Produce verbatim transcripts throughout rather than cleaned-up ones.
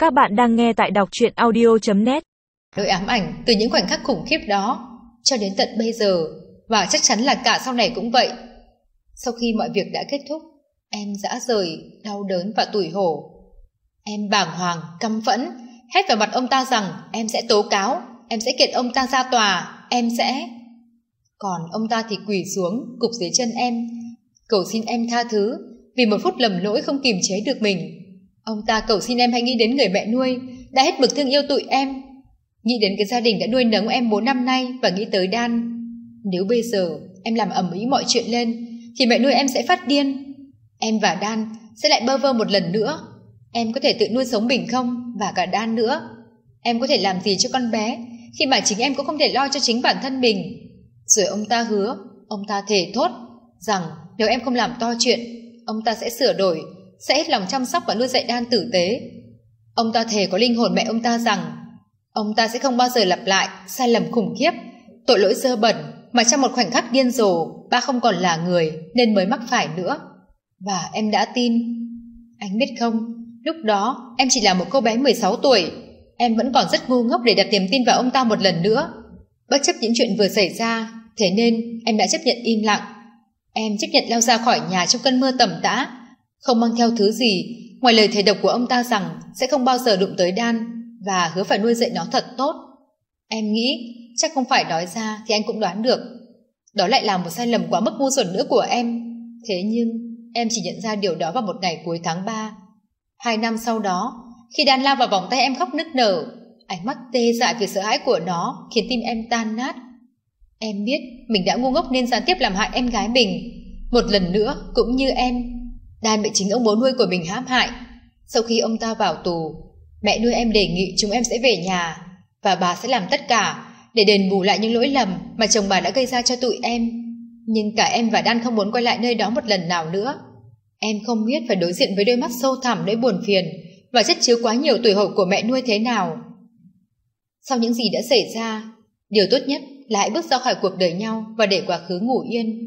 Các bạn đang nghe tại đọc truyện audio chấm net. Nỗi ám ảnh từ những khoảnh khắc khủng khiếp đó cho đến tận bây giờ, và chắc chắn là cả sau này cũng vậy. Sau khi mọi việc đã kết thúc, em dã rời, đau đớn và tủi hổ. Em bàng hoàng, căm phẫn, hét vào mặt ông ta rằng em sẽ tố cáo, em sẽ kiện ông ta ra tòa, em sẽ... Còn ông ta thì quỳ xuống, gục dưới chân em, cầu xin em tha thứ vì một phút lầm lỗi không kiềm chế được mình. Ông ta cầu xin em hãy nghĩ đến người mẹ nuôi đã hết mực thương yêu tụi em, nghĩ đến cái gia đình đã nuôi nấng em bốn năm nay, và nghĩ tới Dan. Nếu bây giờ em làm ầm ĩ mọi chuyện lên thì mẹ nuôi em sẽ phát điên. Em và Dan sẽ lại bơ vơ một lần nữa. Em có thể tự nuôi sống mình không, và cả Dan nữa. Em có thể làm gì cho con bé khi mà chính em cũng không thể lo cho chính bản thân mình. Rồi ông ta hứa, ông ta thề thốt rằng nếu em không làm to chuyện, ông ta sẽ sửa đổi, sẽ hết lòng chăm sóc và nuôi dạy Dan tử tế. Ông ta thề có linh hồn mẹ ông ta rằng ông ta sẽ không bao giờ lặp lại sai lầm khủng khiếp, tội lỗi dơ bẩn mà trong một khoảnh khắc điên rồ ba không còn là người nên mới mắc phải nữa. Và em đã tin. Anh biết không, lúc đó em chỉ là một cô bé mười sáu tuổi. Em vẫn còn rất ngu ngốc để đặt niềm tin vào ông ta một lần nữa. Bất chấp những chuyện vừa xảy ra, thế nên em đã chấp nhận im lặng. Em chấp nhận leo ra khỏi nhà trong cơn mưa tầm tã, không mang theo thứ gì ngoài lời thề độc của ông ta rằng sẽ không bao giờ đụng tới Dan, và hứa phải nuôi dạy nó thật tốt. Em nghĩ chắc không phải nói ra thì anh cũng đoán được. Đó lại là một sai lầm quá mức ngu xuẩn nữa của em. Thế nhưng em chỉ nhận ra điều đó vào một ngày cuối tháng ba. Hai năm sau đó, khi Dan lao vào vòng tay em khóc nức nở, ánh mắt tê dại vì sợ hãi của nó khiến tim em tan nát. Em biết mình đã ngu ngốc nên gián tiếp làm hại em gái mình. Một lần nữa cũng như em, Dan bị chính ông bố nuôi của mình hãm hại. Sau khi ông ta vào tù, mẹ nuôi em đề nghị chúng em sẽ về nhà, và bà sẽ làm tất cả để đền bù lại những lỗi lầm mà chồng bà đã gây ra cho tụi em. Nhưng cả em và Dan không muốn quay lại nơi đó một lần nào nữa. Em không biết phải đối diện với đôi mắt sâu thẳm nỗi buồn phiền và chất chứa quá nhiều tuổi hổ của mẹ nuôi thế nào. Sau những gì đã xảy ra, điều tốt nhất là hãy bước ra khỏi cuộc đời nhau và để quá khứ ngủ yên.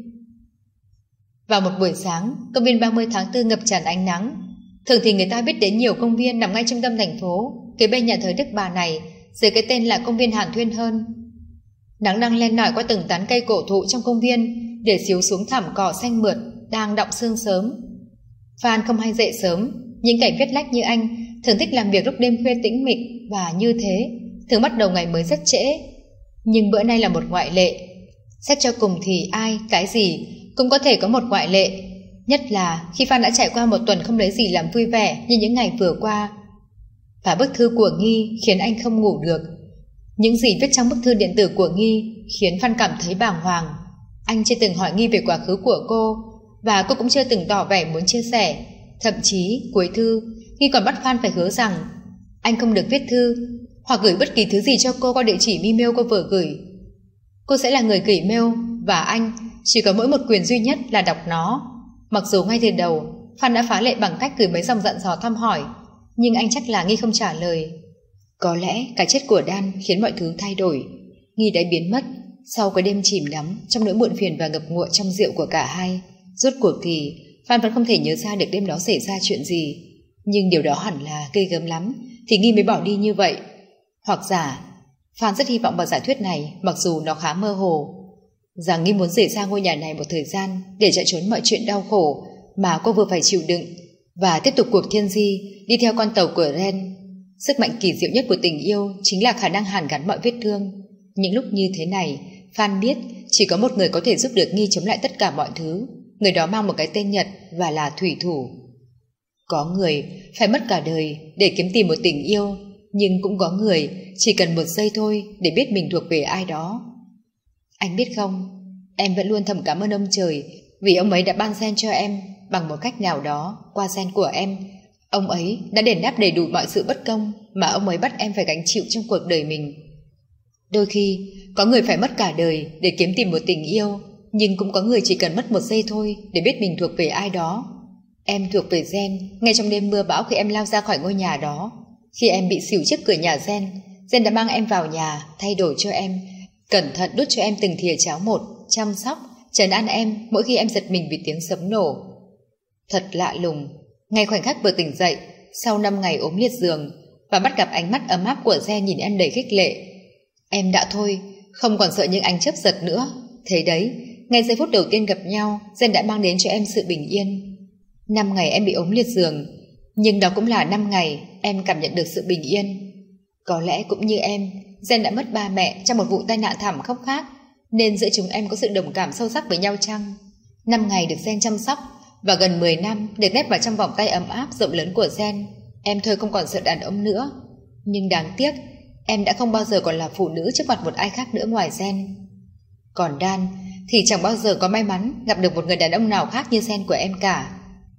Vào một buổi sáng, công viên ba mươi tháng tư ngập tràn ánh nắng. Thường thì người ta biết đến nhiều công viên nằm ngay trung tâm thành phố, kế bên nhà thờ Đức Bà này, dưới cái tên là công viên Hàn Thuyên hơn. Nắng đang len lỏi qua từng tán cây cổ thụ trong công viên để xíu xuống thảm cỏ xanh mượt đang đọng sương sớm. Phan không hay dậy sớm, những kẻ viết lách như anh thường thích làm việc lúc đêm khuya tĩnh mịch, và như thế thường bắt đầu ngày mới rất trễ. Nhưng bữa nay là một ngoại lệ. Xét cho cùng thì ai, cái gì cũng có thể có một ngoại lệ, nhất là khi Phan đã trải qua một tuần không lấy gì làm vui vẻ như những ngày vừa qua. Và bức thư của Nghi khiến anh không ngủ được. Những gì viết trong bức thư điện tử của Nghi khiến Phan cảm thấy bàng hoàng. Anh chưa từng hỏi Nghi về quá khứ của cô, và cô cũng chưa từng tỏ vẻ muốn chia sẻ. Thậm chí cuối thư, Nghi còn bắt Phan phải hứa rằng anh không được viết thư hoặc gửi bất kỳ thứ gì cho cô qua địa chỉ email cô vừa gửi. Cô sẽ là người gửi mail, và anh chỉ có mỗi một quyền duy nhất là đọc nó. Mặc dù ngay từ đầu Phan đã phá lệ bằng cách gửi mấy dòng dặn dò thăm hỏi, nhưng anh chắc là Nghi không trả lời. Có lẽ cái chết của Dan khiến mọi thứ thay đổi. Nghi đã biến mất sau cái đêm chìm đắm trong nỗi muộn phiền và ngập ngụa trong rượu của cả hai. Rốt cuộc thì Phan vẫn không thể nhớ ra được đêm đó xảy ra chuyện gì, nhưng điều đó hẳn là ghê gớm lắm thì Nghi mới bỏ đi như vậy. Hoặc giả Phan rất hy vọng vào giả thuyết này, mặc dù nó khá mơ hồ, rằng Nghi muốn rời xa ngôi nhà này một thời gian để chạy trốn mọi chuyện đau khổ mà cô vừa phải chịu đựng, và tiếp tục cuộc thiên di đi theo con tàu của Ren. Sức mạnh kỳ diệu nhất của tình yêu chính là khả năng hàn gắn mọi vết thương. Những lúc như thế này, Phan biết chỉ có một người có thể giúp được Nghi chống lại tất cả mọi thứ. Người đó mang một cái tên Nhật và là thủy thủ. Có người phải mất cả đời để kiếm tìm một tình yêu, nhưng cũng có người chỉ cần một giây thôi để biết mình thuộc về ai đó. Anh biết không, em vẫn luôn thầm cảm ơn ông trời vì ông ấy đã ban gen cho em. Bằng một cách nào đó, qua gen của em, ông ấy đã đền đáp đầy đủ mọi sự bất công mà ông ấy bắt em phải gánh chịu trong cuộc đời mình. Đôi khi có người phải mất cả đời để kiếm tìm một tình yêu, nhưng cũng có người chỉ cần mất một giây thôi để biết mình thuộc về ai đó. Em thuộc về Gen ngay trong đêm mưa bão khi em lao ra khỏi ngôi nhà đó. Khi em bị xỉu trước cửa nhà Gen, Gen đã mang em vào nhà, thay đổi cho em, cẩn thận đút cho em từng thìa cháo một, chăm sóc, trấn an em mỗi khi em giật mình vì tiếng sấm nổ. Thật lạ lùng, ngay khoảnh khắc vừa tỉnh dậy, sau năm ngày ốm liệt giường, và bắt gặp ánh mắt ấm áp của Gen nhìn em đầy khích lệ. Em đã thôi, không còn sợ những ánh chớp giật nữa. Thế đấy, ngay giây phút đầu tiên gặp nhau, Gen đã mang đến cho em sự bình yên. Năm ngày em bị ốm liệt giường, nhưng đó cũng là năm ngày em cảm nhận được sự bình yên. Có lẽ cũng như em, Gen đã mất ba mẹ trong một vụ tai nạn thảm khốc khác, nên giữa chúng em có sự đồng cảm sâu sắc với nhau chăng? Năm ngày được Gen chăm sóc, và gần mười năm được nép vào trong vòng tay ấm áp rộng lớn của Gen, em thôi không còn sợ đàn ông nữa. Nhưng đáng tiếc, em đã không bao giờ còn là phụ nữ trước mặt một ai khác nữa ngoài Gen. Còn Dan thì chẳng bao giờ có may mắn gặp được một người đàn ông nào khác như Gen của em cả.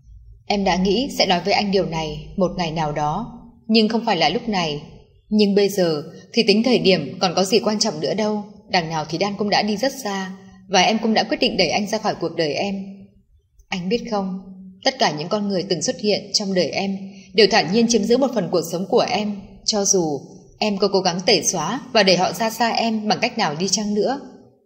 Em đã nghĩ sẽ nói với anh điều này một ngày nào đó, nhưng không phải là lúc này. Nhưng bây giờ thì tính thời điểm còn có gì quan trọng nữa đâu. Đằng nào thì Dan cũng đã đi rất xa, và em cũng đã quyết định đẩy anh ra khỏi cuộc đời em. Anh biết không, tất cả những con người từng xuất hiện trong đời em đều thản nhiên chiếm giữ một phần cuộc sống của em, cho dù em có cố gắng tẩy xóa và đẩy họ ra xa em bằng cách nào đi chăng nữa.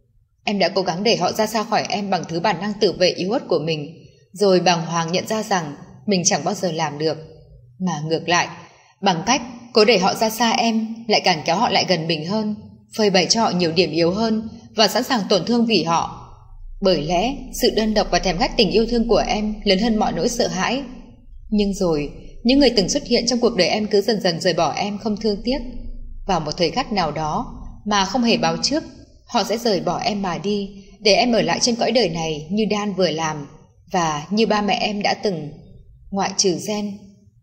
Em đã cố gắng đẩy họ ra xa khỏi em bằng thứ bản năng tự vệ yếu ớt của mình, rồi bàng hoàng nhận ra rằng mình chẳng bao giờ làm được. Mà ngược lại, bằng cách cố đẩy họ ra xa em, lại càng kéo họ lại gần mình hơn, phơi bày cho họ nhiều điểm yếu hơn và sẵn sàng tổn thương vì họ. Bởi lẽ sự đơn độc và thèm khát tình yêu thương của em lớn hơn mọi nỗi sợ hãi. Nhưng rồi, những người từng xuất hiện trong cuộc đời em cứ dần dần rời bỏ em không thương tiếc. Vào một thời khắc nào đó mà không hề báo trước, họ sẽ rời bỏ em mà đi, để em ở lại trên cõi đời này như Dan vừa làm, và như ba mẹ em đã từng, ngoại trừ Gen.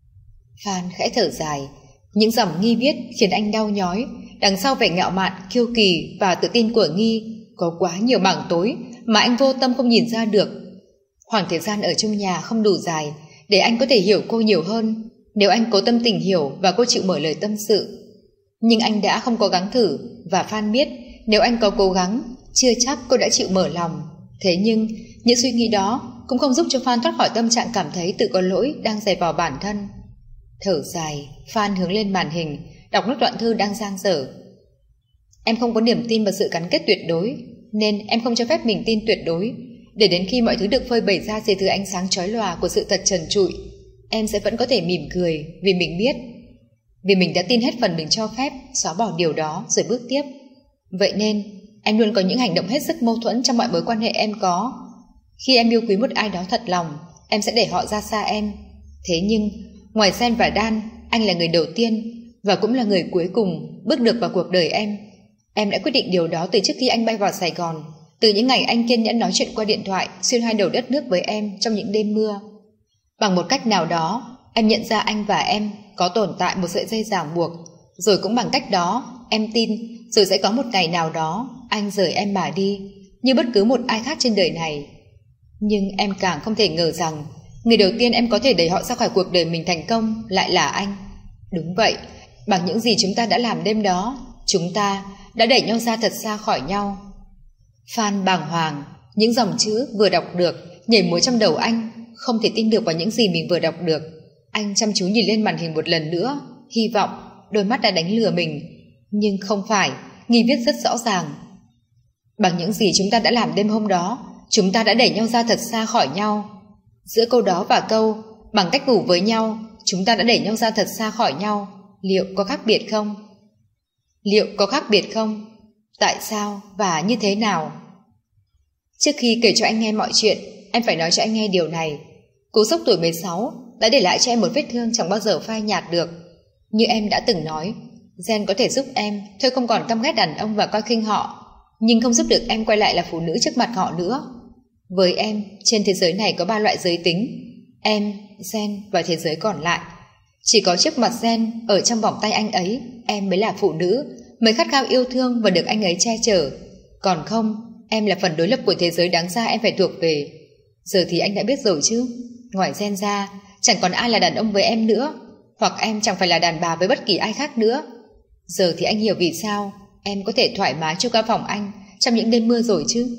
Phan khẽ thở dài. Những dòng Nghi viết khiến anh đau nhói. Đằng sau vẻ ngạo mạn, kiêu kỳ và tự tin của Nghi có quá nhiều mảng tối mà anh vô tâm không nhìn ra được. Khoảng thời gian ở chung nhà không đủ dài để anh có thể hiểu cô nhiều hơn, nếu anh cố tâm tìm hiểu và cô chịu mở lời tâm sự. Nhưng anh đã không cố gắng thử, và Phan biết nếu anh có cố gắng, chưa chắc cô đã chịu mở lòng. Thế nhưng những suy nghĩ đó cũng không giúp cho Phan thoát khỏi tâm trạng cảm thấy tự có lỗi đang dày vào bản thân. Thở dài, Phan hướng lên màn hình, đọc nốt đoạn thư đang dang dở. Em không có niềm tin vào sự gắn kết tuyệt đối, nên em không cho phép mình tin tuyệt đối. Để đến khi mọi thứ được phơi bày ra dưới thứ ánh sáng chói lòa của sự thật trần trụi, em sẽ vẫn có thể mỉm cười vì mình biết, vì mình đã tin hết phần mình cho phép, xóa bỏ điều đó rồi bước tiếp. Vậy nên em luôn có những hành động hết sức mâu thuẫn trong mọi mối quan hệ em có. Khi em yêu quý một ai đó thật lòng, em sẽ để họ ra xa em. Thế nhưng ngoài Gen và Dan, anh là người đầu tiên và cũng là người cuối cùng bước được vào cuộc đời em. Em đã quyết định điều đó từ trước khi anh bay vào Sài Gòn, từ những ngày anh kiên nhẫn nói chuyện qua điện thoại xuyên hai đầu đất nước với em trong những đêm mưa. Bằng một cách nào đó, em nhận ra anh và em có tồn tại một sợi dây ràng buộc, rồi cũng bằng cách đó, em tin rồi sẽ có một ngày nào đó anh rời em mà đi, như bất cứ một ai khác trên đời này. Nhưng em càng không thể ngờ rằng người đầu tiên em có thể đẩy họ ra khỏi cuộc đời mình thành công lại là anh. Đúng vậy, bằng những gì chúng ta đã làm đêm đó, chúng ta đã đẩy nhau ra thật xa khỏi nhau. Phan bàng hoàng, những dòng chữ vừa đọc được nhảy múa trong đầu anh, không thể tin được vào những gì mình vừa đọc được. Anh chăm chú nhìn lên màn hình một lần nữa, hy vọng đôi mắt đã đánh lừa mình. Nhưng không phải, Nghi viết rất rõ ràng. Bằng những gì chúng ta đã làm đêm hôm đó, chúng ta đã đẩy nhau ra thật xa khỏi nhau. Giữa câu đó và câu bằng cách ngủ với nhau, chúng ta đã đẩy nhau ra thật xa khỏi nhau, liệu có khác biệt không? Liệu có khác biệt không? Tại sao và như thế nào? Trước khi kể cho anh nghe mọi chuyện, em phải nói cho anh nghe điều này. Cú sốc tuổi mười sáu đã để lại cho em một vết thương chẳng bao giờ phai nhạt được. Như em đã từng nói, Gen có thể giúp em thôi không còn căm ghét đàn ông và coi khinh họ, nhưng không giúp được em quay lại là phụ nữ trước mặt họ nữa. Với em, trên thế giới này có ba loại giới tính: em, Gen và thế giới còn lại. Chỉ có trước mặt Gen, ở trong vòng tay anh ấy, em mới là phụ nữ, mới khát khao yêu thương và được anh ấy che chở. Còn không, em là phần đối lập của thế giới đáng ra em phải thuộc về. Giờ thì anh đã biết rồi chứ. Ngoài Gen ra, chẳng còn ai là đàn ông với em nữa, hoặc em chẳng phải là đàn bà với bất kỳ ai khác nữa. Giờ thì anh hiểu vì sao em có thể thoải mái trong căn phòng anh trong những đêm mưa rồi chứ.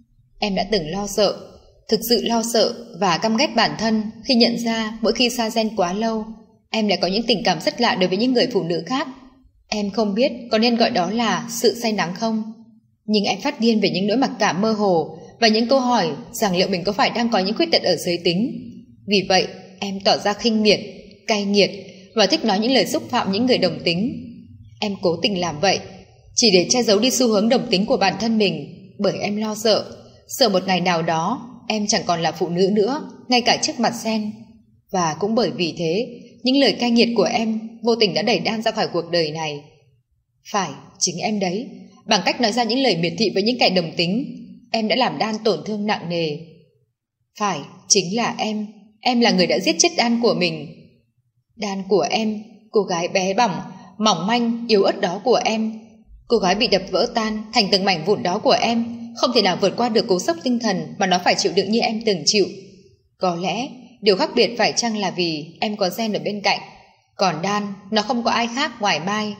Em đã từng lo sợ, thực sự lo sợ và căm ghét bản thân khi nhận ra mỗi khi xa Gen quá lâu, em lại có những tình cảm rất lạ đối với những người phụ nữ khác. Em không biết có nên gọi đó là sự say nắng không, nhưng em phát điên về những nỗi mặc cảm mơ hồ và những câu hỏi rằng liệu mình có phải đang có những khuyết tật ở giới tính. Vì vậy em tỏ ra khinh miệt, cay nghiệt và thích nói những lời xúc phạm những người đồng tính. Em cố tình làm vậy chỉ để che giấu đi xu hướng đồng tính của bản thân mình, bởi em lo sợ, sợ một ngày nào đó em chẳng còn là phụ nữ nữa, ngay cả trước mặt Sen. Và cũng bởi vì thế, những lời cay nghiệt của em vô tình đã đẩy Dan ra khỏi cuộc đời này. Phải, chính em đấy, bằng cách nói ra những lời miệt thị với những kẻ đồng tính, em đã làm Dan tổn thương nặng nề. Phải, chính là em, em là người đã giết chết Dan của mình. Dan của em, cô gái bé bỏng, mỏng manh, yếu ớt đó của em, cô gái bị đập vỡ tan thành từng mảnh vụn đó của em, không thể nào vượt qua được cú sốc tinh thần mà nó phải chịu đựng như em từng chịu. Có lẽ điều khác biệt phải chăng là vì em có Gen ở bên cạnh, còn Dan, nó không có ai khác ngoài Mai.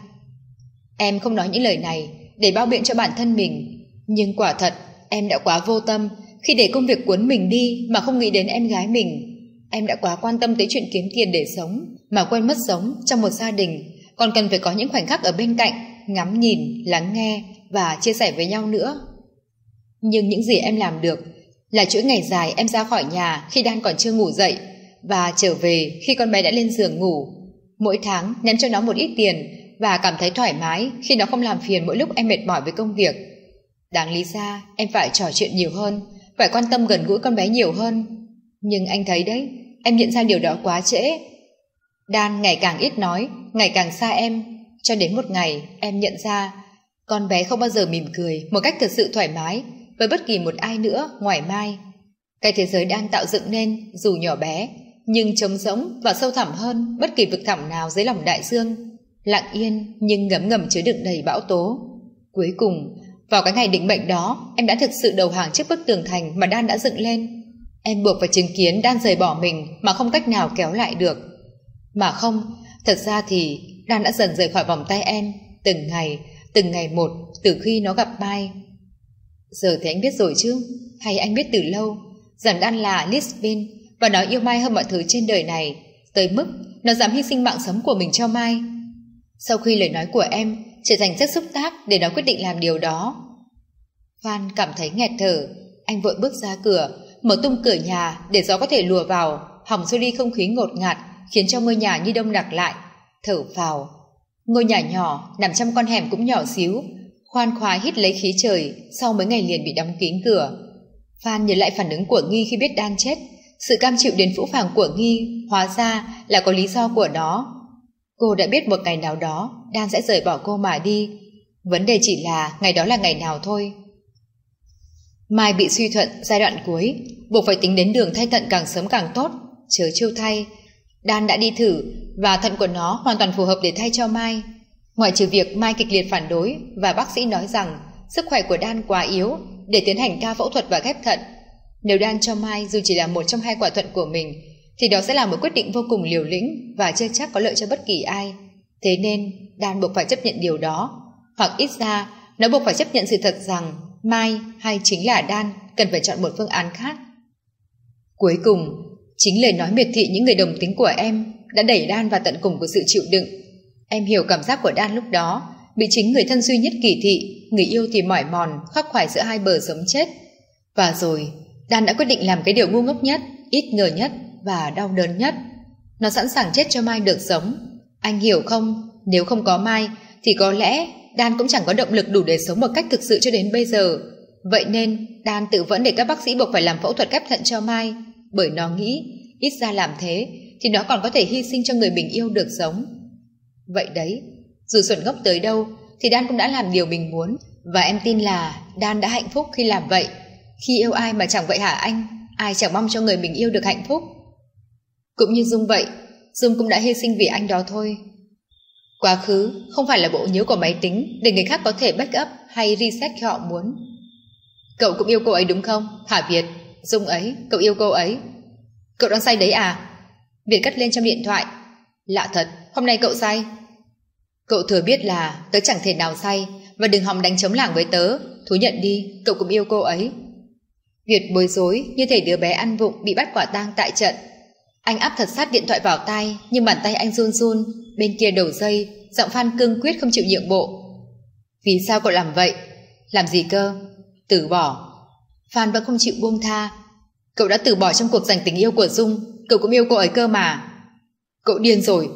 Em không nói những lời này để bao biện cho bản thân mình, nhưng quả thật em đã quá vô tâm khi để công việc cuốn mình đi mà không nghĩ đến em gái mình. Em đã quá quan tâm tới chuyện kiếm tiền để sống mà quên mất sống trong một gia đình còn cần phải có những khoảnh khắc ở bên cạnh, ngắm nhìn, lắng nghe và chia sẻ với nhau nữa. Nhưng những gì em làm được là chuỗi ngày dài em ra khỏi nhà khi Dan còn chưa ngủ dậy và trở về khi con bé đã lên giường ngủ. Mỗi tháng ném cho nó một ít tiền và cảm thấy thoải mái khi nó không làm phiền mỗi lúc em mệt mỏi với công việc. Đáng lý ra em phải trò chuyện nhiều hơn, phải quan tâm gần gũi con bé nhiều hơn. Nhưng anh thấy đấy, em nhận ra điều đó quá trễ. Dan ngày càng ít nói, ngày càng xa em, cho đến một ngày em nhận ra con bé không bao giờ mỉm cười một cách thật sự thoải mái với bất kỳ một ai nữa ngoài Mai. Cái thế giới Dan tạo dựng nên dù nhỏ bé nhưng trống rỗng và sâu thẳm hơn bất kỳ vực thẳm nào dưới lòng đại dương, lặng yên nhưng ngấm ngầm chứa đựng đầy bão tố. Cuối cùng, vào cái ngày định mệnh đó, em đã thực sự đầu hàng trước bức tường thành mà Dan đã dựng lên. Em buộc phải chứng kiến Dan rời bỏ mình mà không cách nào kéo lại được. Mà không, thật ra thì Dan đã dần rời khỏi vòng tay em, từng ngày, từng ngày một, từ khi nó gặp Mai. Giờ thì anh biết rồi chứ, hay anh biết từ lâu, rằng Dan là lesbian và nó yêu Mai hơn mọi thứ trên đời này, tới mức nó dám hy sinh mạng sống của mình cho Mai. Sau khi lời nói của em trở thành chất xúc tác để nó quyết định làm điều đó. Phan cảm thấy nghẹt thở, anh vội bước ra cửa, mở tung cửa nhà để gió có thể lùa vào, hòng xua đi không khí ngột ngạt khiến cho ngôi nhà như đông đặc lại. Thở phào. Ngôi nhà nhỏ nằm trong con hẻm cũng nhỏ xíu, khoan khoái hít lấy khí trời sau mấy ngày liền bị đóng kín cửa. Phan nhớ lại phản ứng của Nghi khi biết Dan chết, sự cam chịu đến phũ phàng của Nghi hóa ra là có lý do của nó. Cô đã biết một ngày nào đó Dan sẽ rời bỏ cô mà đi, vấn đề chỉ là ngày đó là ngày nào thôi. Mai bị suy thận giai đoạn cuối, buộc phải tính đến đường thay thận càng sớm càng tốt. Chớ trêu thay, Dan đã đi thử và thận của nó hoàn toàn phù hợp để thay cho Mai. Ngoại trừ việc Mai kịch liệt phản đối và bác sĩ nói rằng sức khỏe của Dan quá yếu để tiến hành ca phẫu thuật và ghép thận. Nếu Dan cho Mai dù chỉ là một trong hai quả thận của mình thì đó sẽ là một quyết định vô cùng liều lĩnh và chưa chắc có lợi cho bất kỳ ai. Thế nên Dan buộc phải chấp nhận điều đó, hoặc ít ra nó buộc phải chấp nhận sự thật rằng Mai hay chính là Dan cần phải chọn một phương án khác. Cuối cùng, chính lời nói miệt thị những người đồng tính của em đã đẩy Dan vào tận cùng của sự chịu đựng. Em hiểu cảm giác của Dan lúc đó, bị chính người thân duy nhất kỳ thị, người yêu thì mỏi mòn, khắc khoải giữa hai bờ sống chết. Và rồi, Dan đã quyết định làm cái điều ngu ngốc nhất, ít ngờ nhất và đau đớn nhất. Nó sẵn sàng chết cho Mai được sống. Anh hiểu không, nếu không có Mai thì có lẽ Dan cũng chẳng có động lực đủ để sống một cách thực sự cho đến bây giờ. Vậy nên Dan tự vẫn để các bác sĩ buộc phải làm phẫu thuật ghép thận cho Mai, bởi nó nghĩ ít ra làm thế thì nó còn có thể hy sinh cho người mình yêu được sống. Vậy đấy, dù xuẩn ngốc tới đâu thì Dan cũng đã làm điều mình muốn, và em tin là Dan đã hạnh phúc khi làm vậy. Khi yêu ai mà chẳng vậy hả anh? Ai chẳng mong cho người mình yêu được hạnh phúc. Cũng như Dung vậy, Dung cũng đã hy sinh vì anh đó thôi. Quá khứ không phải là bộ nhớ của máy tính để người khác có thể backup hay reset khi họ muốn. Cậu cũng yêu cô ấy đúng không? Hả Việt? Dung ấy, cậu yêu cô ấy. Cậu đang say đấy à? Việt cất lên trong điện thoại. Lạ thật, hôm nay cậu say. Cậu thừa biết là tớ chẳng thể nào say, và đừng hòng đánh trống lảng với tớ. Thú nhận đi, cậu cũng yêu cô ấy. Việt bối rối như thể đứa bé ăn vụng bị bắt quả tang tại trận. Anh áp thật sát điện thoại vào tai, nhưng bàn tay anh run run. Bên kia đầu dây, giọng Phan cương quyết không chịu nhượng bộ. Vì sao cậu làm vậy? Làm gì cơ? Từ bỏ. Phan vẫn không chịu buông tha. Cậu đã từ bỏ trong cuộc giành tình yêu của Dung. Cậu cũng yêu cô ấy cơ mà. Cậu điên rồi.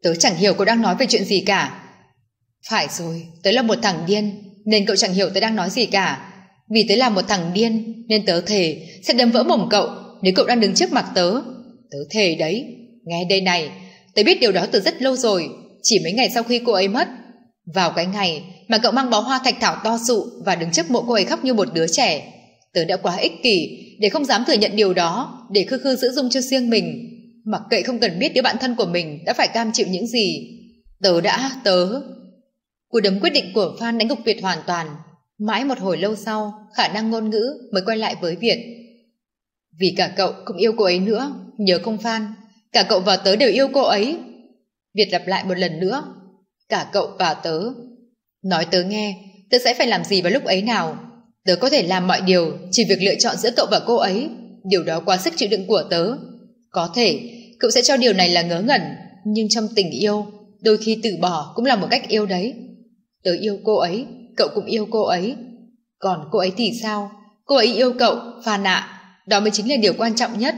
Tớ chẳng hiểu cậu đang nói về chuyện gì cả. Phải rồi, tớ là một thằng điên, nên cậu chẳng hiểu tớ đang nói gì cả. Vì tớ là một thằng điên, nên tớ thề sẽ đấm vỡ mồm cậu nếu cậu đang đứng trước mặt tớ. Tớ thề đấy. Nghe đây này, tớ biết điều đó từ rất lâu rồi, chỉ mấy ngày sau khi cô ấy mất. Vào cái ngày mà cậu mang bó hoa thạch thảo to sụ và đứng trước mộ cô ấy khóc như một đứa trẻ, tớ đã quá ích kỷ để không dám thừa nhận điều đó, để khư khư giữ dung cho riêng mình, mặc kệ không cần biết đứa bạn thân của mình đã phải cam chịu những gì. Tớ đã, tớ... Cú đấm quyết định của Phan đánh gục Việt hoàn toàn. Mãi một hồi lâu sau, khả năng ngôn ngữ mới quay lại với Việt. Vì cả cậu cũng yêu cô ấy nữa, nhớ không Phan? Cả cậu và tớ đều yêu cô ấy. Việt lặp lại một lần nữa. Cả cậu và tớ. Nói tớ nghe, tớ sẽ phải làm gì vào lúc ấy nào? Tớ có thể làm mọi điều, chỉ việc lựa chọn giữa cậu và cô ấy. Điều đó quá sức chịu đựng của tớ. Có thể, cậu sẽ cho điều này là ngớ ngẩn, nhưng trong tình yêu, đôi khi từ bỏ cũng là một cách yêu đấy. Tớ yêu cô ấy, cậu cũng yêu cô ấy. Còn cô ấy thì sao? Cô ấy yêu cậu, Phan ạ. Đó mới chính là điều quan trọng nhất.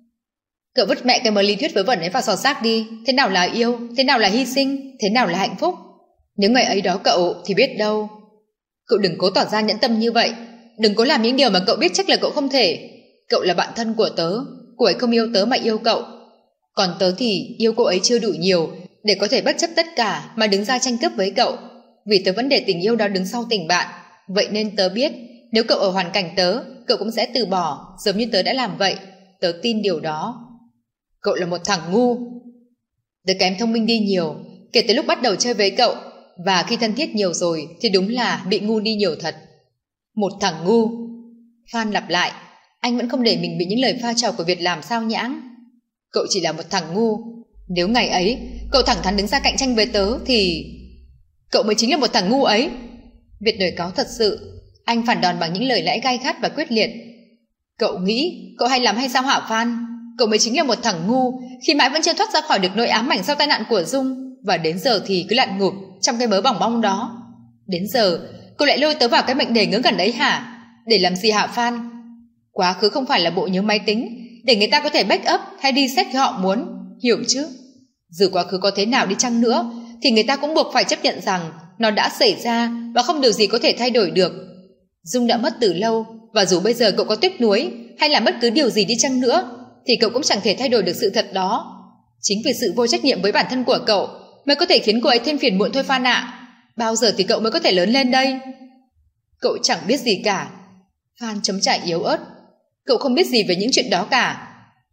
Cậu vứt mẹ cái mớ lý thuyết vớ vẩn ấy vào xò xác đi. Thế nào là yêu? Thế nào là hy sinh? Thế nào là hạnh phúc? Nếu ngày ấy đó cậu thì biết đâu. Cậu đừng cố tỏ ra nhẫn tâm như vậy. Đừng cố làm những điều mà cậu biết chắc là cậu không thể. Cậu là bạn thân của tớ. Cô ấy không yêu tớ mà yêu cậu. Còn tớ thì yêu cô ấy chưa đủ nhiều để có thể bất chấp tất cả mà đứng ra tranh cướp với cậu. Vì tớ vẫn để tình yêu đó đứng sau tình bạn. Vậy nên tớ biết nếu cậu ở hoàn cảnh tớ, cậu cũng sẽ từ bỏ, giống như tớ đã làm vậy. Tớ tin điều đó. Cậu là một thằng ngu. Tớ kém thông minh đi nhiều kể từ lúc bắt đầu chơi với cậu, và khi thân thiết nhiều rồi thì đúng là bị ngu đi nhiều thật. Một thằng ngu. Phan lặp lại. Anh vẫn không để mình bị những lời pha trò của Việt làm sao nhãng. Cậu chỉ là một thằng ngu. Nếu ngày ấy cậu thẳng thắn đứng ra cạnh tranh với tớ thì... Cậu mới chính là một thằng ngu ấy. Việt nổi cáu thật sự. Anh phản đòn bằng những lời lẽ gai gắt và quyết liệt. Cậu nghĩ cậu hay lắm hay sao hả Phan? Cậu mới chính là một thằng ngu khi mãi vẫn chưa thoát ra khỏi được nỗi ám ảnh sau tai nạn của Dung, và đến giờ thì cứ lặn ngụp trong cái mớ bỏng bong đó. Đến giờ cậu lại lôi tớ vào cái mệnh đề ngớ ngẩn ấy hả? Để làm gì hả Phan? Quá khứ không phải là bộ nhớ máy tính để người ta có thể back up hay đi xét khi họ muốn, hiểu chứ? Dù quá khứ có thế nào đi chăng nữa thì người ta cũng buộc phải chấp nhận rằng nó đã xảy ra và không điều gì có thể thay đổi được. Dung đã mất từ lâu, và dù bây giờ cậu có tiếc nuối hay làm bất cứ điều gì đi chăng nữa thì cậu cũng chẳng thể thay đổi được sự thật đó. Chính vì sự vô trách nhiệm với bản thân của cậu mới có thể khiến cô ấy thêm phiền muộn thôi Phan ạ. Bao giờ thì cậu mới có thể lớn lên đây? Cậu chẳng biết gì cả. Phan chấm chải yếu ớt. Cậu không biết gì về những chuyện đó cả.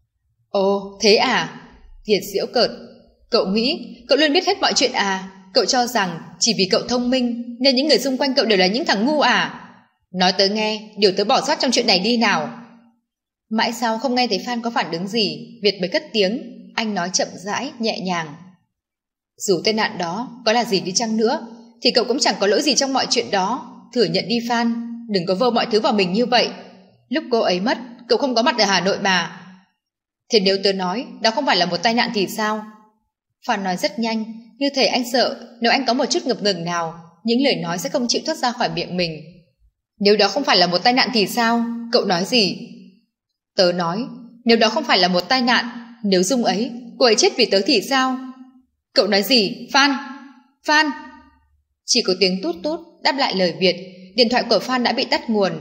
Ồ, thế à? Việt giễu cợt. Cậu nghĩ cậu luôn biết hết mọi chuyện à? Cậu cho rằng chỉ vì cậu thông minh nên những người xung quanh cậu đều là những thằng ngu à? Nói tớ nghe điều tớ bỏ sót trong chuyện này đi nào. Mãi sau không nghe thấy Phan có phản ứng gì, Việt mới cất tiếng. Anh nói chậm rãi, nhẹ nhàng. Dù tai nạn đó có là gì đi chăng nữa thì cậu cũng chẳng có lỗi gì trong mọi chuyện đó. Thừa nhận đi Phan, đừng có vơ mọi thứ vào mình như vậy. Lúc cô ấy mất, cậu không có mặt ở Hà Nội mà. Thế nếu tớ nói đó không phải là một tai nạn thì sao? Phan nói rất nhanh, như thể anh sợ nếu anh có một chút ngập ngừng nào, những lời nói sẽ không chịu thoát ra khỏi miệng mình. Nếu đó không phải là một tai nạn thì sao? Cậu nói gì? Tớ nói, nếu đó không phải là một tai nạn, nếu Dung ấy, cô ấy chết vì tớ thì sao? Cậu nói gì? Phan! Phan! Chỉ có tiếng tút tút đáp lại lời Việt. Điện thoại của Phan đã bị tắt nguồn.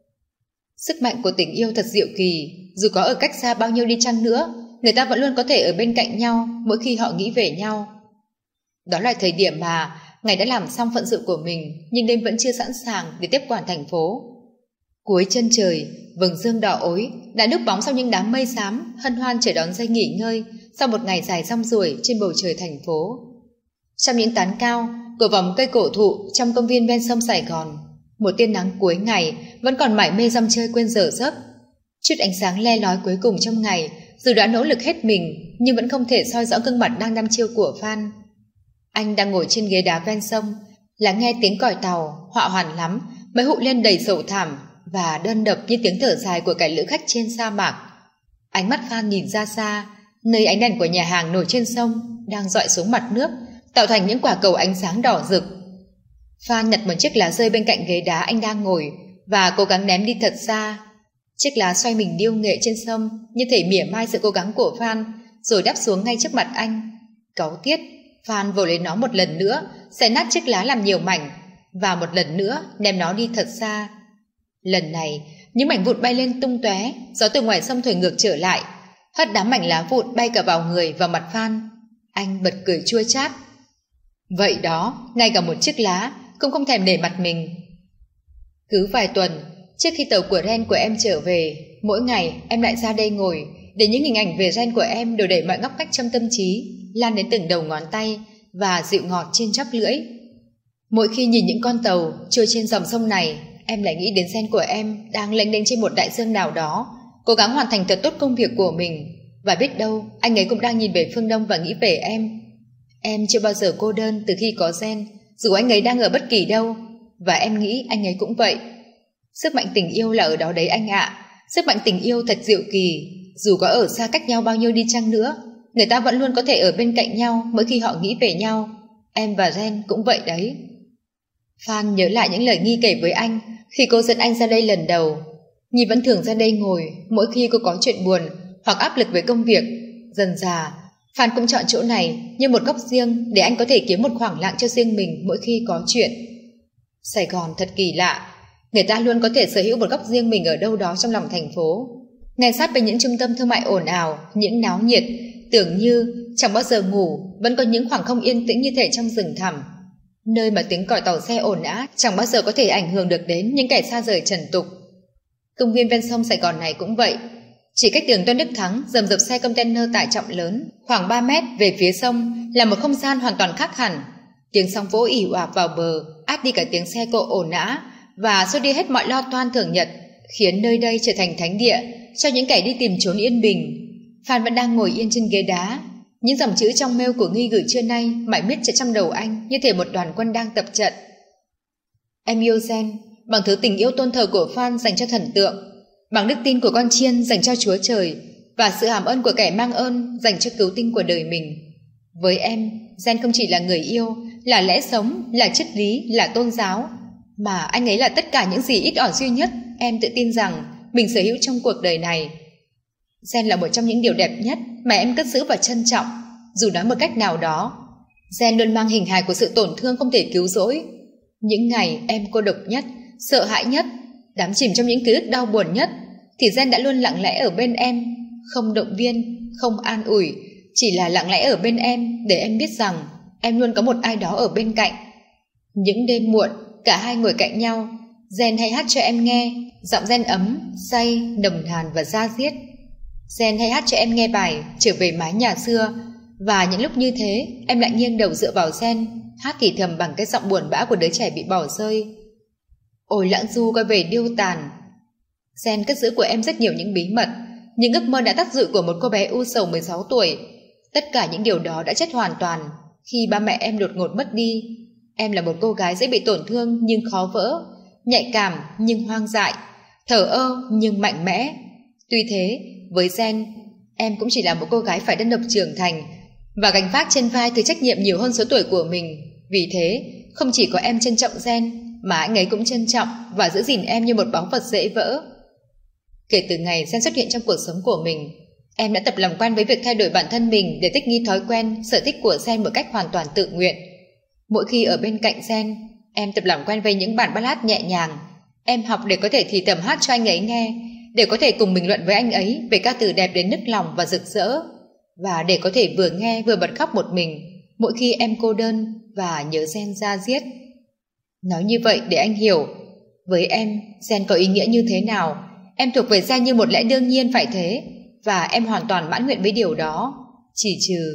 Sức mạnh của tình yêu thật diệu kỳ. Dù có ở cách xa bao nhiêu đi chăng nữa, người ta vẫn luôn có thể ở bên cạnh nhau mỗi khi họ nghĩ về nhau. Đó là thời điểm mà ngày đã làm xong phận sự của mình, nhưng đêm vẫn chưa sẵn sàng để tiếp quản thành phố. Cuối chân trời, vầng dương đỏ ối đã núp bóng sau những đám mây xám, hân hoan chờ đón giây nghỉ ngơi sau một ngày dài rong ruổi trên bầu trời thành phố. Trong những tán cao của vòng cây cổ thụ trong công viên ven sông Sài Gòn, một tia nắng cuối ngày vẫn còn mải mê rong chơi quên giờ giấc. Chút ánh sáng le lói cuối cùng trong ngày, dù đã nỗ lực hết mình nhưng vẫn không thể soi rõ gương mặt đang đăm chiêu của Phan. Anh đang ngồi trên ghế đá ven sông, lắng nghe tiếng còi tàu họa hoàn lắm mới hụ lên đầy sầu thảm và đơn độc như tiếng thở dài của kẻ lữ khách trên sa mạc. Ánh mắt Phan nhìn ra xa, nơi ánh đèn của nhà hàng nổi trên sông đang dọi xuống mặt nước, tạo thành những quả cầu ánh sáng đỏ rực. Phan nhặt một chiếc lá rơi bên cạnh ghế đá anh đang ngồi và cố gắng ném đi thật xa. Chiếc lá xoay mình điêu nghệ trên sông, như thể mỉa mai sự cố gắng của Phan, rồi đáp xuống ngay trước mặt anh. Cáu tiết, Phan vồ lấy nó một lần nữa, xé nát chiếc lá làm nhiều mảnh, và một lần nữa ném nó đi thật xa. Lần này, những mảnh vụn bay lên tung tóe, gió từ ngoài sông thổi ngược trở lại, hất đám mảnh lá vụn bay cả vào người, vào mặt Phan. Anh bật cười chua chát. Vậy đó, ngay cả một chiếc lá cũng không thèm nể mặt mình. Cứ vài tuần, trước khi tàu của Ren của em trở về, mỗi ngày em lại ra đây ngồi, để những hình ảnh về Ren của em đều đầy mọi ngóc ngách trong tâm trí, lan đến từng đầu ngón tay và dịu ngọt trên chóp lưỡi. Mỗi khi nhìn những con tàu trôi trên dòng sông này, em lại nghĩ đến Ren của em đang lênh đênh trên một đại dương nào đó, cố gắng hoàn thành thật tốt công việc của mình. Và biết đâu anh ấy cũng đang nhìn về phương Đông và nghĩ về em. Em chưa bao giờ cô đơn từ khi có Ren, dù anh ấy đang ở bất kỳ đâu. Và em nghĩ anh ấy cũng vậy. Sức mạnh tình yêu là ở đó đấy anh ạ. Sức mạnh tình yêu thật diệu kỳ. Dù có ở xa cách nhau bao nhiêu đi chăng nữa, người ta vẫn luôn có thể ở bên cạnh nhau mỗi khi họ nghĩ về nhau. Em và Ren cũng vậy đấy. Phan nhớ lại những lời Nhi kể với anh khi cô dẫn anh ra đây lần đầu. Nhi vẫn thường ra đây ngồi mỗi khi cô có chuyện buồn hoặc áp lực với công việc. Dần dà, Phan cũng chọn chỗ này như một góc riêng để anh có thể kiếm một khoảng lặng cho riêng mình mỗi khi có chuyện. Sài Gòn thật kỳ lạ, người ta luôn có thể sở hữu một góc riêng mình ở đâu đó trong lòng thành phố, ngay sát bên những trung tâm thương mại ồn ào, những náo nhiệt, tưởng như chẳng bao giờ ngủ, vẫn có những khoảng không yên tĩnh như thể trong rừng thẳm, nơi mà tiếng còi tàu xe ồn ào chẳng bao giờ có thể ảnh hưởng được đến những kẻ xa rời trần tục. Công viên ven sông Sài Gòn này cũng vậy, chỉ cách đường Tôn Đức Thắng rầm rập xe container tải trọng lớn khoảng ba mét về phía sông là một không gian hoàn toàn khác hẳn. Tiếng sóng vỗ ỉ oạp vào bờ át đi cả tiếng xe cộ ồn ào và xua đi hết mọi lo toan thường nhật, khiến nơi đây trở thành thánh địa cho những kẻ đi tìm trốn yên bình. Phan vẫn đang ngồi yên trên ghế đá, những dòng chữ trong mail của Nghi gửi trưa nay mãi miết chạy trong đầu anh như thể một đoàn quân đang tập trận. Em yêu Ren bằng thứ tình yêu tôn thờ của Phan dành cho thần tượng, bằng đức tin của con chiên dành cho Chúa Trời, và sự hàm ơn của kẻ mang ơn dành cho cứu tinh của đời mình. Với em, Ren không chỉ là người yêu, là lẽ sống, là triết lý, là tôn giáo, mà anh ấy là tất cả những gì ít ỏi duy nhất em tự tin rằng mình sở hữu trong cuộc đời này. Ren là một trong những điều đẹp nhất mà em cất giữ và trân trọng. Dù nói một cách nào đó, Ren luôn mang hình hài của sự tổn thương không thể cứu rỗi. Những ngày em cô độc nhất, sợ hãi nhất, đắm chìm trong những ký ức đau buồn nhất, thì Ren đã luôn lặng lẽ ở bên em, không động viên, không an ủi, chỉ là lặng lẽ ở bên em để em biết rằng em luôn có một ai đó ở bên cạnh. Những đêm muộn, cả hai ngồi cạnh nhau, Ren hay hát cho em nghe, giọng Ren ấm, say, nồng nàn và da diết. Ren hay hát cho em nghe bài Trở về mái nhà xưa, và những lúc như thế em lại nghiêng đầu dựa vào Ren, hát thì thầm bằng cái giọng buồn bã của đứa trẻ bị bỏ rơi. Ôi lãng du quay về điêu tàn. Ren cất giữ của em rất nhiều những bí mật, những ước mơ đã tắt dụi của một cô bé u sầu mười sáu tuổi. Tất cả những điều đó đã chết hoàn toàn khi ba mẹ em đột ngột mất đi. Em là một cô gái dễ bị tổn thương nhưng khó vỡ, nhạy cảm nhưng hoang dại, thờ ơ nhưng mạnh mẽ. Tuy thế, với Ren, em cũng chỉ là một cô gái phải đơn độc trưởng thành và gánh vác trên vai thứ trách nhiệm nhiều hơn số tuổi của mình. Vì thế, không chỉ có em trân trọng Ren, mà anh ấy cũng trân trọng và giữ gìn em như một báu vật dễ vỡ. Kể từ ngày Ren xuất hiện trong cuộc sống của mình, em đã tập làm quen với việc thay đổi bản thân mình để thích nghi thói quen, sở thích của Ren một cách hoàn toàn tự nguyện. Mỗi khi ở bên cạnh Ren, em tập làm quen với những bản ballad nhẹ nhàng. Em học để có thể thì thầm hát cho anh ấy nghe, để có thể cùng bình luận với anh ấy về ca từ đẹp đến nức lòng và rực rỡ, và để có thể vừa nghe vừa bật khóc một mình mỗi khi em cô đơn và nhớ Ren da diết. Nói như vậy để anh hiểu, với em, Ren có ý nghĩa như thế nào. Em thuộc về Ren như một lẽ đương nhiên phải thế, và em hoàn toàn mãn nguyện với điều đó, chỉ trừ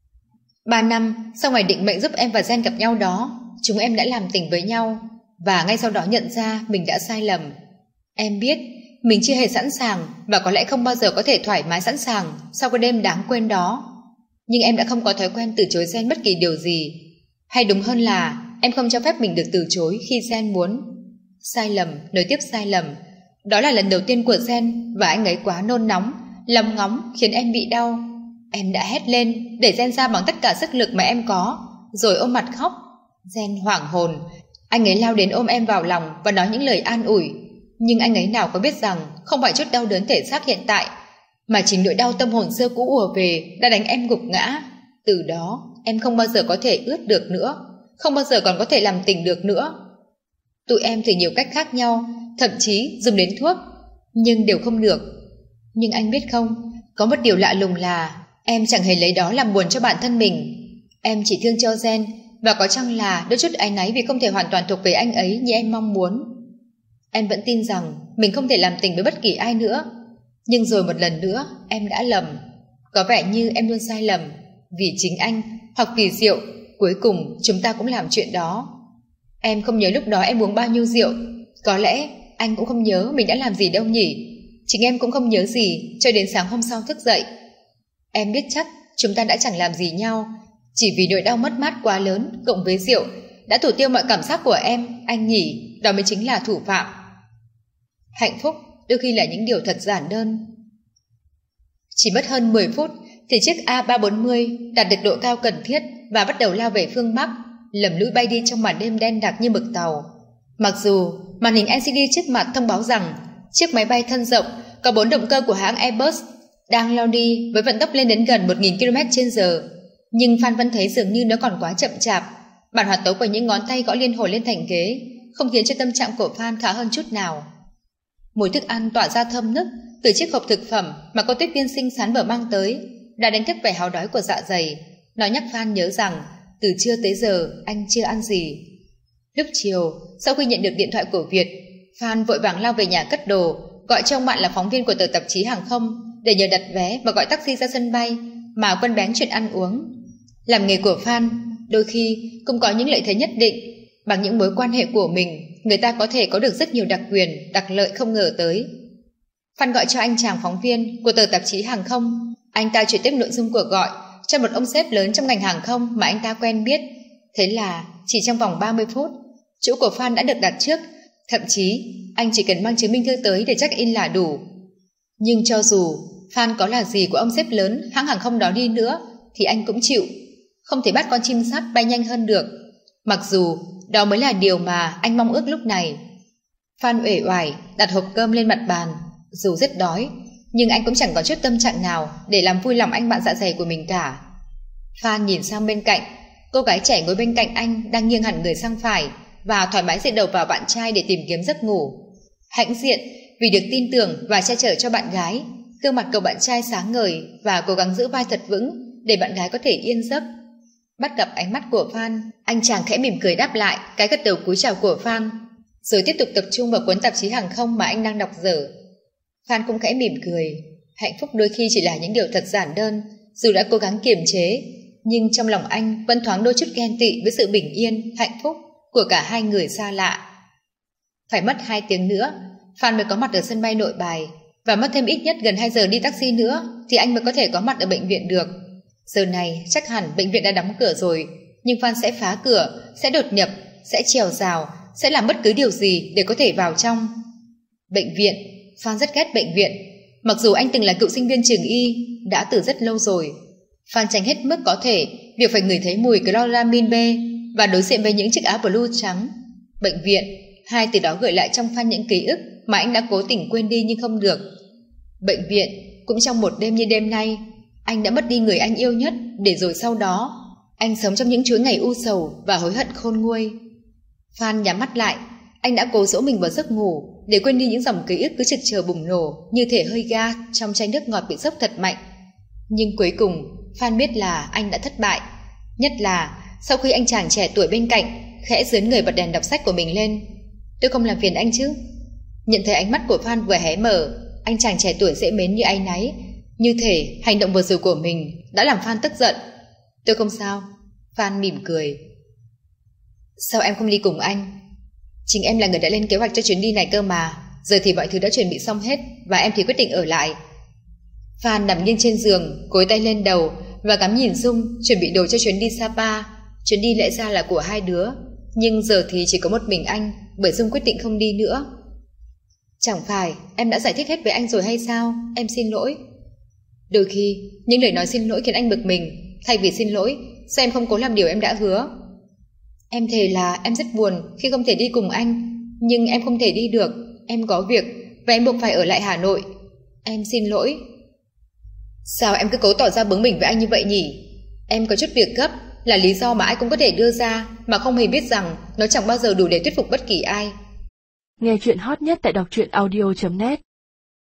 Ba năm sau ngày định mệnh giúp em và Ren gặp nhau đó, chúng em đã làm tình với nhau, và ngay sau đó nhận ra mình đã sai lầm. Em biết mình chưa hề sẵn sàng, và có lẽ không bao giờ có thể thoải mái sẵn sàng sau cái đêm đáng quên đó. Nhưng em đã không có thói quen từ chối Ren bất kỳ điều gì. Hay đúng hơn là em không cho phép mình được từ chối khi Ren muốn. Sai lầm, nối tiếp sai lầm. Đó là lần đầu tiên của Ren, và anh ấy quá nôn nóng, lòng ngóng khiến em bị đau. Em đã hét lên, đẩy Ren ra bằng tất cả sức lực mà em có, rồi ôm mặt khóc. Ren hoảng hồn. Anh ấy lao đến ôm em vào lòng và nói những lời an ủi. Nhưng anh ấy nào có biết rằng không phải chút đau đớn thể xác hiện tại, mà chính nỗi đau tâm hồn xưa cũ ùa về đã đánh em gục ngã. Từ đó em không bao giờ có thể ướt được nữa, không bao giờ còn có thể làm tình được nữa. Tụi em thử nhiều cách khác nhau, thậm chí dùng đến thuốc, nhưng đều không được. Nhưng anh biết không, có một điều lạ lùng là em chẳng hề lấy đó làm buồn cho bản thân mình. Em chỉ thương cho Gen, và có chăng là đôi chút áy náy vì không thể hoàn toàn thuộc về anh ấy như em mong muốn. Em vẫn tin rằng mình không thể làm tình với bất kỳ ai nữa. Nhưng rồi một lần nữa em đã lầm. Có vẻ như em luôn sai lầm. Vì chính anh hoặc vì rượu, cuối cùng chúng ta cũng làm chuyện đó. Em không nhớ lúc đó em uống bao nhiêu rượu. Có lẽ anh cũng không nhớ mình đã làm gì đâu nhỉ. Chính em cũng không nhớ gì cho đến sáng hôm sau thức dậy. Em biết chắc chúng ta đã chẳng làm gì nhau, chỉ vì nỗi đau mất mát quá lớn cộng với rượu đã thủ tiêu mọi cảm giác của em. Anh nhỉ, đó mới chính là thủ phạm. Hạnh phúc đôi khi là những điều thật giản đơn. Chỉ mất hơn mười phút thì chiếc A ba bốn mươi đạt được độ cao cần thiết và bắt đầu lao về phương Bắc, lầm lũi bay đi trong màn đêm đen đặc như mực tàu. Mặc dù màn hình L C D trước mặt thông báo rằng chiếc máy bay thân rộng có bốn động cơ của hãng Airbus đang lao đi với vận tốc lên đến gần một nghìn ki lô mét trên giờ, nhưng Phan vẫn thấy dường như nó còn quá chậm chạp. Bản hoạt tấu của những ngón tay gõ liên hồi lên thành ghế không khiến cho tâm trạng của Phan khá hơn chút nào. Mùi thức ăn tỏa ra thơm nức từ chiếc hộp thực phẩm mà cô tiếp viên xinh xắn vừa mang tới đã đánh thức vẻ háo đói của dạ dày. Nó nhắc Phan nhớ rằng từ trưa tới giờ anh chưa ăn gì. Lúc chiều, sau khi nhận được điện thoại của Việt, Phan vội vàng lao về nhà cất đồ, gọi cho ông bạn là phóng viên của tờ tạp chí hàng không để nhờ đặt vé và gọi taxi ra sân bay, mà quên bén chuyện ăn uống. Làm nghề của Phan đôi khi cũng có những lợi thế nhất định. Bằng những mối quan hệ của mình, người ta có thể có được rất nhiều đặc quyền, đặc lợi không ngờ tới. Phan gọi cho anh chàng phóng viên của tờ tạp chí hàng không. Anh ta chuyển tiếp nội dung cuộc gọi cho một ông sếp lớn trong ngành hàng không mà anh ta quen biết. Thế là chỉ trong vòng ba mươi phút, chỗ của Phan đã được đặt trước. Thậm chí anh chỉ cần mang chứng minh thư tới để check in là đủ. Nhưng cho dù Phan có là gì của ông sếp lớn hãng hàng không đó đi nữa thì anh cũng chịu. Không thể bắt con chim sắt bay nhanh hơn được. Mặc dù đó mới là điều mà anh mong ước lúc này. Phan uể oải đặt hộp cơm lên mặt bàn. Dù rất đói, nhưng anh cũng chẳng có chút tâm trạng nào để làm vui lòng anh bạn dạ dày của mình cả. Phan nhìn sang bên cạnh. Cô gái trẻ ngồi bên cạnh anh đang nghiêng hẳn người sang phải và thoải mái dựa đầu vào bạn trai để tìm kiếm giấc ngủ. Hãnh diện vì được tin tưởng và che chở cho bạn gái, gương mặt cậu bạn trai sáng ngời và cố gắng giữ vai thật vững để bạn gái có thể yên giấc. Bắt gặp ánh mắt của Phan, anh chàng khẽ mỉm cười đáp lại cái gật đầu cúi chào của Phan, rồi tiếp tục tập trung vào cuốn tạp chí hàng không mà anh đang đọc dở. Phan cũng khẽ mỉm cười. Hạnh phúc đôi khi chỉ là những điều thật giản đơn. Dù đã cố gắng kiềm chế, nhưng trong lòng anh vẫn thoáng đôi chút ghen tị với sự bình yên, hạnh phúc của cả hai người xa lạ. Phải mất hai tiếng nữa, Phan mới có mặt ở sân bay Nội Bài, và mất thêm ít nhất gần hai giờ đi taxi nữa thì anh mới có thể có mặt ở bệnh viện được. Giờ này chắc hẳn bệnh viện đã đóng cửa rồi, nhưng Phan sẽ phá cửa, sẽ đột nhập, sẽ trèo rào, sẽ làm bất cứ điều gì để có thể vào trong. Bệnh viện, Phan rất ghét bệnh viện. Mặc dù anh từng là cựu sinh viên trường y, đã từ rất lâu rồi. Phan tránh hết mức có thể việc phải ngửi thấy mùi chloramine B và đối diện với những chiếc áo blue trắng. Bệnh viện, hai từ đó gợi lại trong Phan những ký ức mà anh đã cố tình quên đi nhưng không được. Bệnh viện, cũng trong một đêm như đêm nay, anh đã mất đi người anh yêu nhất, để rồi sau đó anh sống trong những chuỗi ngày u sầu và hối hận khôn nguôi. Phan nhắm mắt lại, anh đã cố dỗ mình vào giấc ngủ để quên đi những dòng ký ức cứ trực chờ bùng nổ như thể hơi ga trong chai nước ngọt bị sốc thật mạnh. Nhưng cuối cùng Phan biết là anh đã thất bại, nhất là sau khi anh chàng trẻ tuổi bên cạnh khẽ dướn người bật đèn đọc sách của mình lên. Tôi không làm phiền anh chứ? Nhận thấy ánh mắt của Phan vừa hé mở, anh chàng trẻ tuổi dễ mến như áy náy, như thể hành động vừa rồi của mình đã làm Phan tức giận. Tôi không sao. Phan mỉm cười. Sao em không đi cùng anh? Chính em là người đã lên kế hoạch cho chuyến đi này cơ mà. Giờ thì mọi thứ đã chuẩn bị xong hết, và em thì quyết định ở lại. Phan nằm nghiêng trên giường, gối tay lên đầu và ngắm nhìn Dung chuẩn bị đồ cho chuyến đi Sapa. Chuyến đi lẽ ra là của hai đứa, nhưng giờ thì chỉ có một mình anh, bởi Dung quyết định không đi nữa. Chẳng phải em đã giải thích hết với anh rồi hay sao? Em xin lỗi. Đôi khi những lời nói xin lỗi khiến anh bực mình. Thay vì xin lỗi, sao em không cố làm điều em đã hứa? Em thề là em rất buồn khi không thể đi cùng anh, nhưng em không thể đi được. Em có việc và em buộc phải ở lại Hà Nội. Em xin lỗi. Sao em cứ cố tỏ ra bướng bỉnh với anh như vậy nhỉ? Em có chút việc gấp là lý do mà ai cũng có thể đưa ra mà không hề biết rằng nó chẳng bao giờ đủ để thuyết phục bất kỳ ai. Nghe chuyện hot nhất tại đọc truyện audio chấm net.